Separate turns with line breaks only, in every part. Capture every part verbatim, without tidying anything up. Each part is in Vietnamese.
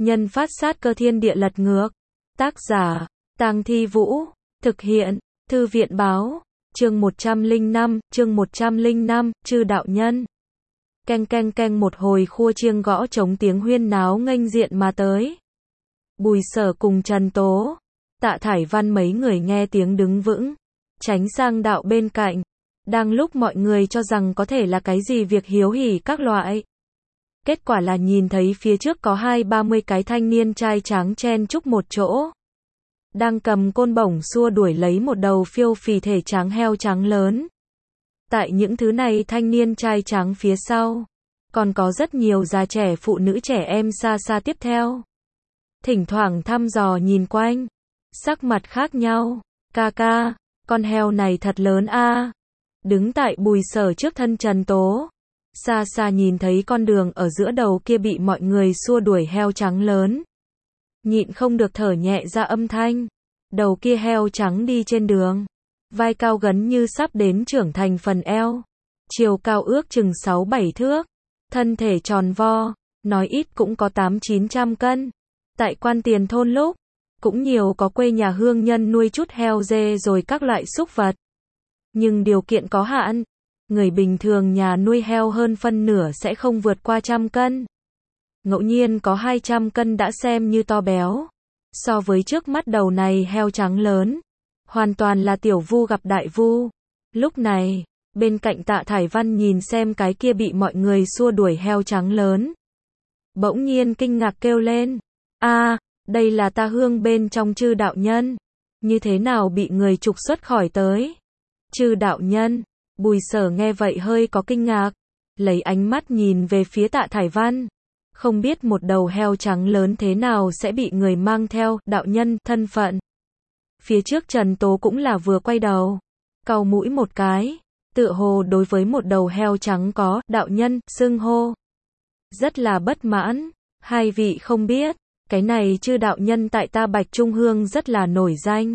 Nhân phát sát cơ thiên địa lật ngược. Tác giả, Tang Thi Vũ. Thực hiện, Thư viện báo. Chương một trăm lẻ năm, chương một trăm lẻ năm, Chư đạo nhân. Keng keng keng, một hồi khua chiêng gõ trống tiếng huyên náo nghênh diện mà tới. Bùi Sở cùng Trần Tố, Tạ Thải Văn mấy người nghe tiếng đứng vững, tránh sang đạo bên cạnh. Đang lúc mọi người cho rằng có thể là cái gì việc hiếu hỉ các loại. Kết quả là nhìn thấy phía trước có hai ba mươi cái thanh niên trai tráng chen chúc một chỗ. Đang cầm côn bổng xua đuổi lấy một đầu phiêu phì thể tráng heo trắng lớn. Tại những thứ này thanh niên trai tráng phía sau, còn có rất nhiều già trẻ phụ nữ trẻ em xa xa tiếp theo. Thỉnh thoảng thăm dò nhìn quanh, sắc mặt khác nhau. Ca ca, con heo này thật lớn a. Đứng tại Bùi Sở trước thân Trần Tố, xa xa nhìn thấy con đường ở giữa đầu kia bị mọi người xua đuổi heo trắng lớn. Nhịn không được thở nhẹ ra âm thanh. Đầu kia heo trắng đi trên đường, vai cao gần như sắp đến trưởng thành phần eo, chiều cao ước chừng sáu bảy thước, thân thể tròn vo, nói ít cũng có tám chín trăm cân. Tại Quan Tiền thôn lúc, cũng nhiều có quê nhà hương nhân nuôi chút heo dê rồi các loại súc vật. Nhưng điều kiện có hạn, người bình thường nhà nuôi heo hơn phân nửa sẽ không vượt qua trăm cân. Ngẫu nhiên có hai trăm cân đã xem như to béo. So với trước mắt đầu này heo trắng lớn, hoàn toàn là tiểu vu gặp đại vu. Lúc này, bên cạnh Tạ Thải Văn nhìn xem cái kia bị mọi người xua đuổi heo trắng lớn, bỗng nhiên kinh ngạc kêu lên, a, đây là ta hương bên trong Chư đạo nhân, như thế nào bị người trục xuất khỏi tới? Chư đạo nhân. Bùi Sở nghe vậy hơi có kinh ngạc, lấy ánh mắt nhìn về phía Tạ Thải Văn. Không biết một đầu heo trắng lớn thế nào sẽ bị người mang theo đạo nhân thân phận. Phía trước Trần Tố cũng là vừa quay đầu, cau mũi một cái, tựa hồ đối với một đầu heo trắng có đạo nhân xưng hô rất là bất mãn. Hai vị không biết, cái này Chư đạo nhân tại ta Bạch Trung Hương rất là nổi danh.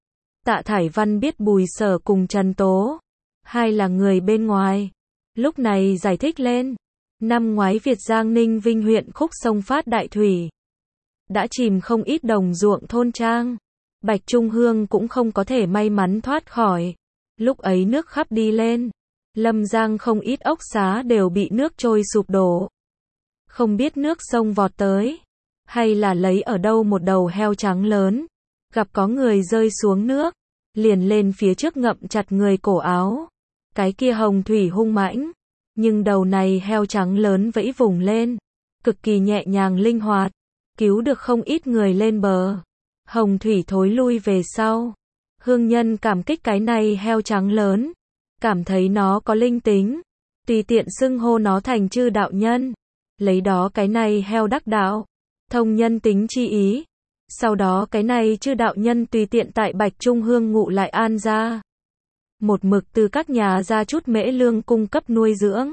Tạ Thải Văn biết Bùi Sở cùng Trần Tố, hai là người bên ngoài, lúc này giải thích lên. Năm ngoái Việt Giang Ninh Vinh huyện khúc sông phát đại thủy, đã chìm không ít đồng ruộng thôn trang. Bạch Trung Hương cũng không có thể may mắn thoát khỏi. Lúc ấy nước khắp đi lên, Lâm Giang không ít ốc xá đều bị nước trôi sụp đổ. Không biết nước sông vọt tới, hay là lấy ở đâu một đầu heo trắng lớn, gặp có người rơi xuống nước, liền lên phía trước ngậm chặt người cổ áo. Cái kia hồng thủy hung mãnh, nhưng đầu này heo trắng lớn vẫy vùng lên, cực kỳ nhẹ nhàng linh hoạt, cứu được không ít người lên bờ. Hồng thủy thối lui về sau. Hương nhân cảm kích cái này heo trắng lớn, cảm thấy nó có linh tính, tùy tiện xưng hô nó thành Chư đạo nhân, lấy đó cái này heo đắc đạo, thông nhân tính chi ý. Sau đó cái này Chư đạo nhân tùy tiện tại Bạch Trung Hương ngụ lại an gia, một mực từ các nhà ra chút mễ lương cung cấp nuôi dưỡng.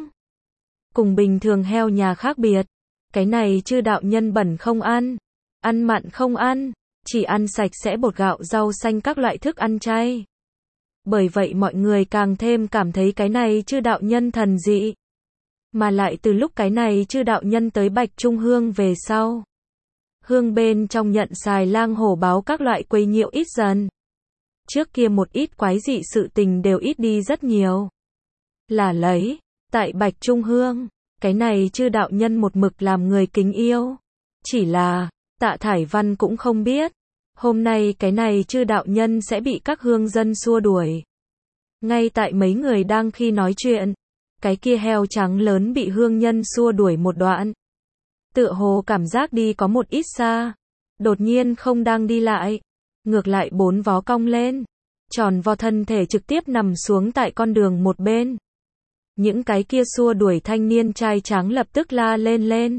Cùng bình thường heo nhà khác biệt, cái này Chư đạo nhân bẩn không ăn, ăn mặn không ăn, chỉ ăn sạch sẽ bột gạo rau xanh các loại thức ăn chay. Bởi vậy mọi người càng thêm cảm thấy cái này Chư đạo nhân thần dị. Mà lại từ lúc cái này Chư đạo nhân tới Bạch Trung Hương về sau, hương bên trong nhận xài lang hổ báo các loại quấy nhiễu ít dần. Trước kia một ít quái dị sự tình đều ít đi rất nhiều. Là lấy, tại Bạch Trung Hương, cái này Chư đạo nhân một mực làm người kính yêu. Chỉ là, Tạ Thải Văn cũng không biết, hôm nay cái này Chư đạo nhân sẽ bị các hương dân xua đuổi. Ngay tại mấy người đang khi nói chuyện, cái kia heo trắng lớn bị hương nhân xua đuổi một đoạn. Tựa hồ cảm giác đi có một ít xa, đột nhiên không đang đi lại, ngược lại bốn vó cong lên, tròn vo thân thể trực tiếp nằm xuống tại con đường một bên. Những cái kia xua đuổi thanh niên trai tráng lập tức la lên lên.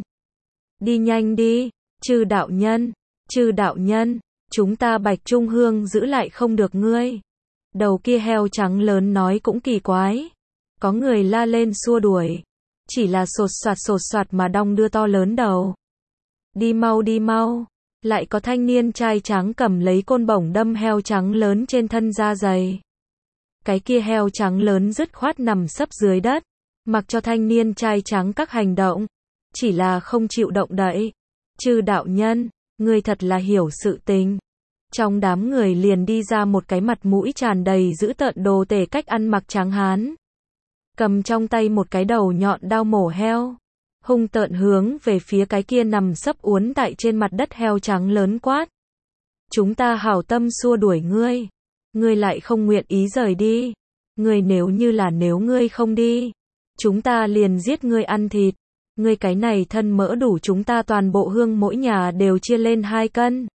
Đi nhanh đi, Chư đạo nhân, Chư đạo nhân, chúng ta Bạch Trung Hương giữ lại không được ngươi. Đầu kia heo trắng lớn nói cũng kỳ quái. Có người la lên xua đuổi, chỉ là sột soạt sột soạt mà đong đưa to lớn đầu. Đi mau đi mau. Lại có thanh niên trai trắng cầm lấy côn bổng đâm heo trắng lớn trên thân da dày. Cái kia heo trắng lớn dứt khoát nằm sấp dưới đất, mặc cho thanh niên trai trắng các hành động, chỉ là không chịu động đậy. Chư đạo nhân, ngươi thật là hiểu sự tình. Trong đám người liền đi ra một cái mặt mũi tràn đầy dữ tợn đồ tể cách ăn mặc trắng hán. Cầm trong tay một cái đầu nhọn đao mổ heo. Hung tợn hướng về phía cái kia nằm sấp uốn tại trên mặt đất heo trắng lớn quát. Chúng ta hảo tâm xua đuổi ngươi. Ngươi lại không nguyện ý rời đi. Ngươi nếu như là nếu ngươi không đi. Chúng ta liền giết ngươi ăn thịt. Ngươi cái này thân mỡ đủ chúng ta toàn bộ hương mỗi nhà đều chia lên hai cân.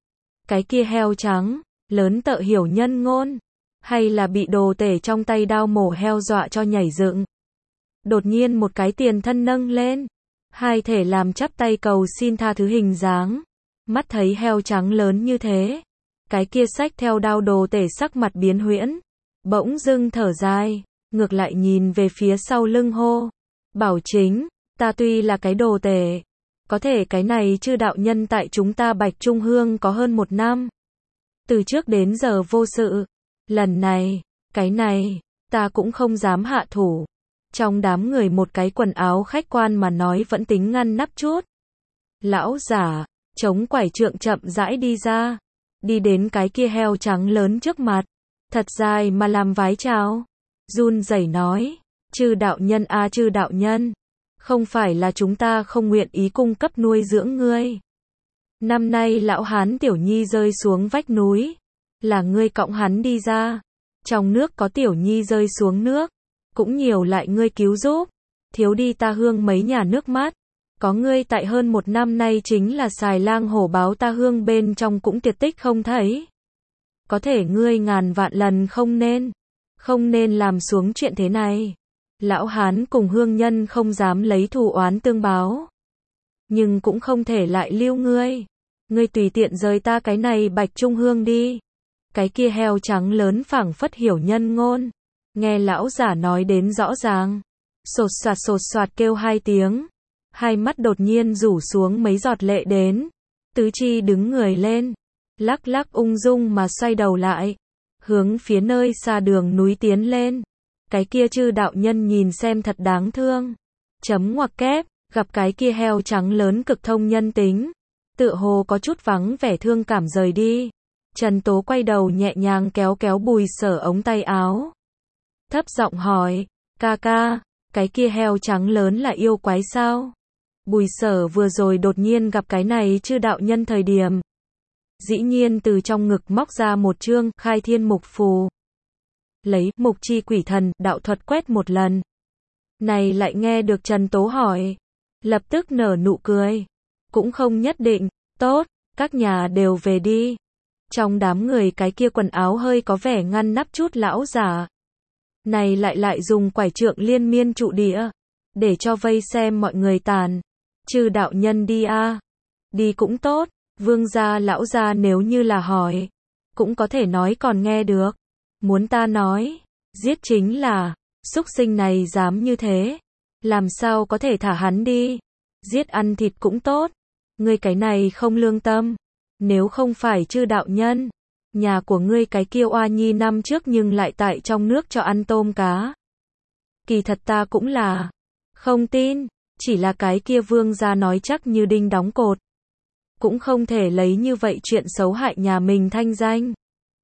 Cái kia heo trắng, lớn tợ hiểu nhân ngôn. Hay là bị đồ tể trong tay đao mổ heo dọa cho nhảy dựng. Đột nhiên một cái tiền thân nâng lên. Hai thể làm chắp tay cầu xin tha thứ hình dáng. Mắt thấy heo trắng lớn như thế. Cái kia xách theo đao đồ tể sắc mặt biến huyễn. Bỗng dưng thở dài. Ngược lại nhìn về phía sau lưng hô. Bảo chính, ta tuy là cái đồ tể. Có thể cái này chư đạo nhân tại chúng ta Bạch Trung Hương có hơn một năm. Từ trước đến giờ vô sự. Lần này, cái này, ta cũng không dám hạ thủ. Trong đám người một cái quần áo khách quan mà nói vẫn tính ngăn nắp chút. Lão giả, chống quải trượng chậm rãi đi ra. Đi đến cái kia heo trắng lớn trước mặt. Thật dài mà làm vái chào. Run rẩy nói, chư đạo nhân a à, chư đạo nhân. Không phải là chúng ta không nguyện ý cung cấp nuôi dưỡng ngươi. Năm nay lão hán tiểu nhi rơi xuống vách núi. Là ngươi cõng hắn đi ra. Trong nước có tiểu nhi rơi xuống nước. Cũng nhiều lại ngươi cứu giúp. Thiếu đi ta hương mấy nhà nước mắt. Có ngươi tại hơn một năm nay chính là xài lang hổ báo ta hương bên trong cũng tuyệt tích không thấy. Có thể ngươi ngàn vạn lần không nên. Không nên làm xuống chuyện thế này. Lão hán cùng hương nhân không dám lấy thù oán tương báo. Nhưng cũng không thể lại lưu ngươi. Ngươi tùy tiện rời ta cái này Bạch Trung Hương đi. Cái kia heo trắng lớn phảng phất hiểu nhân ngôn. Nghe lão giả nói đến rõ ràng. Sột soạt sột soạt kêu hai tiếng. Hai mắt đột nhiên rủ xuống mấy giọt lệ đến. Tứ chi đứng người lên. Lắc lắc ung dung mà xoay đầu lại. Hướng phía nơi xa đường núi tiến lên. Cái kia chư đạo nhân nhìn xem thật đáng thương. Chấm ngoặc kép, gặp cái kia heo trắng lớn cực thông nhân tính. Tựa hồ có chút vắng vẻ thương cảm rời đi. Trần Tố quay đầu nhẹ nhàng kéo kéo Bùi Sở ống tay áo. Thấp giọng hỏi, ca ca, cái kia heo trắng lớn là yêu quái sao? Bùi Sở vừa rồi đột nhiên gặp cái này chư đạo nhân thời điểm. Dĩ nhiên từ trong ngực móc ra một chương khai thiên mục phù. Lấy mục chi quỷ thần đạo thuật quét một lần. Này lại nghe được Trần Tố hỏi. Lập tức nở nụ cười. Cũng không nhất định, tốt, các nhà đều về đi. Trong đám người cái kia quần áo hơi có vẻ ngăn nắp chút lão giả. Này lại lại dùng quải trượng liên miên trụ địa. Để cho vây xem mọi người tàn. Chư đạo nhân đi a à. Đi cũng tốt. Vương gia lão gia nếu như là hỏi. Cũng có thể nói còn nghe được. Muốn ta nói. Giết chính là. Súc sinh này dám như thế. Làm sao có thể thả hắn đi. Giết ăn thịt cũng tốt. Ngươi cái này không lương tâm. Nếu không phải chư đạo nhân. Nhà của ngươi cái kia oa nhi năm trước nhưng lại tại trong nước cho ăn tôm cá. Kỳ thật ta cũng là. Không tin. Chỉ là cái kia vương gia nói chắc như đinh đóng cột. Cũng không thể lấy như vậy chuyện xấu hại nhà mình thanh danh.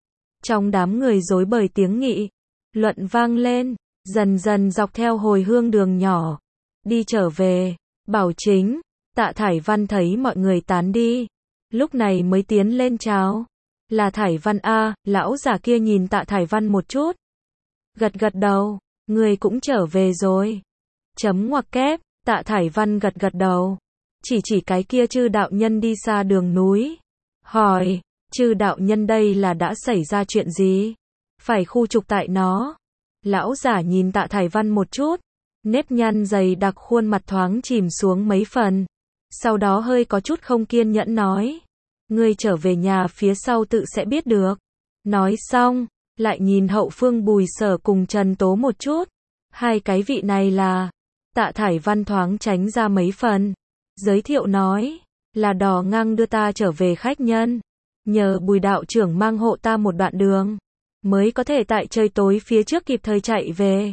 Trong đám người rối bời tiếng nghị. Luận vang lên. Dần dần dọc theo hồi hương đường nhỏ. Đi trở về. Bảo chính. Tạ Thải Văn thấy mọi người tán đi. Lúc này mới tiến lên chào. Là Thải Văn a, lão giả kia nhìn Tạ Thải Văn một chút. Gật gật đầu. Người cũng trở về rồi. Chấm ngoặc kép. Tạ Thải Văn gật gật đầu. Chỉ chỉ cái kia chư đạo nhân đi xa đường núi. Hỏi. Chư đạo nhân đây là đã xảy ra chuyện gì? Phải khu trục tại nó. Lão giả nhìn Tạ Thải Văn một chút. Nếp nhăn dày đặc khuôn mặt thoáng chìm xuống mấy phần. Sau đó hơi có chút không kiên nhẫn nói. Ngươi trở về nhà phía sau tự sẽ biết được. Nói xong, lại nhìn hậu phương Bùi Sở cùng Trần Tố một chút. Hai cái vị này là. Tạ Thải Văn thoáng tránh ra mấy phần. Giới thiệu nói. Là đò ngang đưa ta trở về khách nhân. Nhờ Bùi đạo trưởng mang hộ ta một đoạn đường. Mới có thể tại trời tối phía trước kịp thời chạy về.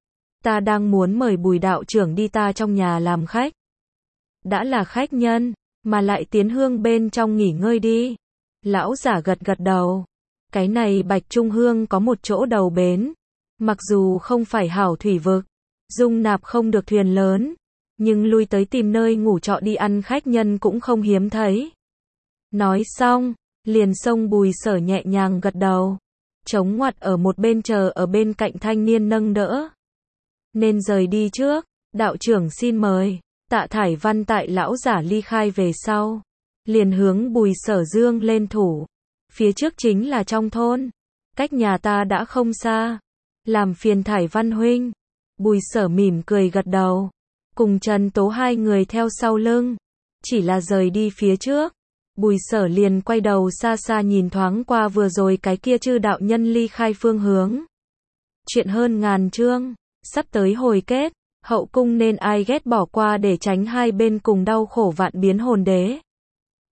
Ta đang muốn mời Bùi đạo trưởng đi ta trong nhà làm khách. Đã là khách nhân. mà lại tiến hương bên trong nghỉ ngơi đi. Lão giả gật gật đầu. Cái này Bạch Trung Hương có một chỗ đầu bến. Mặc dù không phải hảo thủy vực, dung nạp không được thuyền lớn, nhưng lui tới tìm nơi ngủ trọ đi ăn khách nhân cũng không hiếm thấy. Nói xong, liền xông Bùi Sở nhẹ nhàng gật đầu. Chống ngoặt ở một bên chờ ở bên cạnh thanh niên nâng đỡ. Nên rời đi trước, đạo trưởng xin mời. Tạ Thải Văn tại lão giả ly khai về sau, liền hướng Bùi Sở dương lên thủ. Phía trước chính là trong thôn, cách nhà ta đã không xa. Làm phiền Thải Văn huynh. Bùi Sở mỉm cười gật đầu, cùng Trần Tố hai người theo sau lưng. Chỉ là rời đi phía trước, Bùi Sở liền quay đầu xa xa nhìn thoáng qua vừa rồi cái kia chư đạo nhân ly khai phương hướng. Chuyện hơn ngàn chương, sắp tới hồi kết, hậu cung nên ai ghét bỏ qua để tránh hai bên cùng đau khổ vạn biến hồn đế.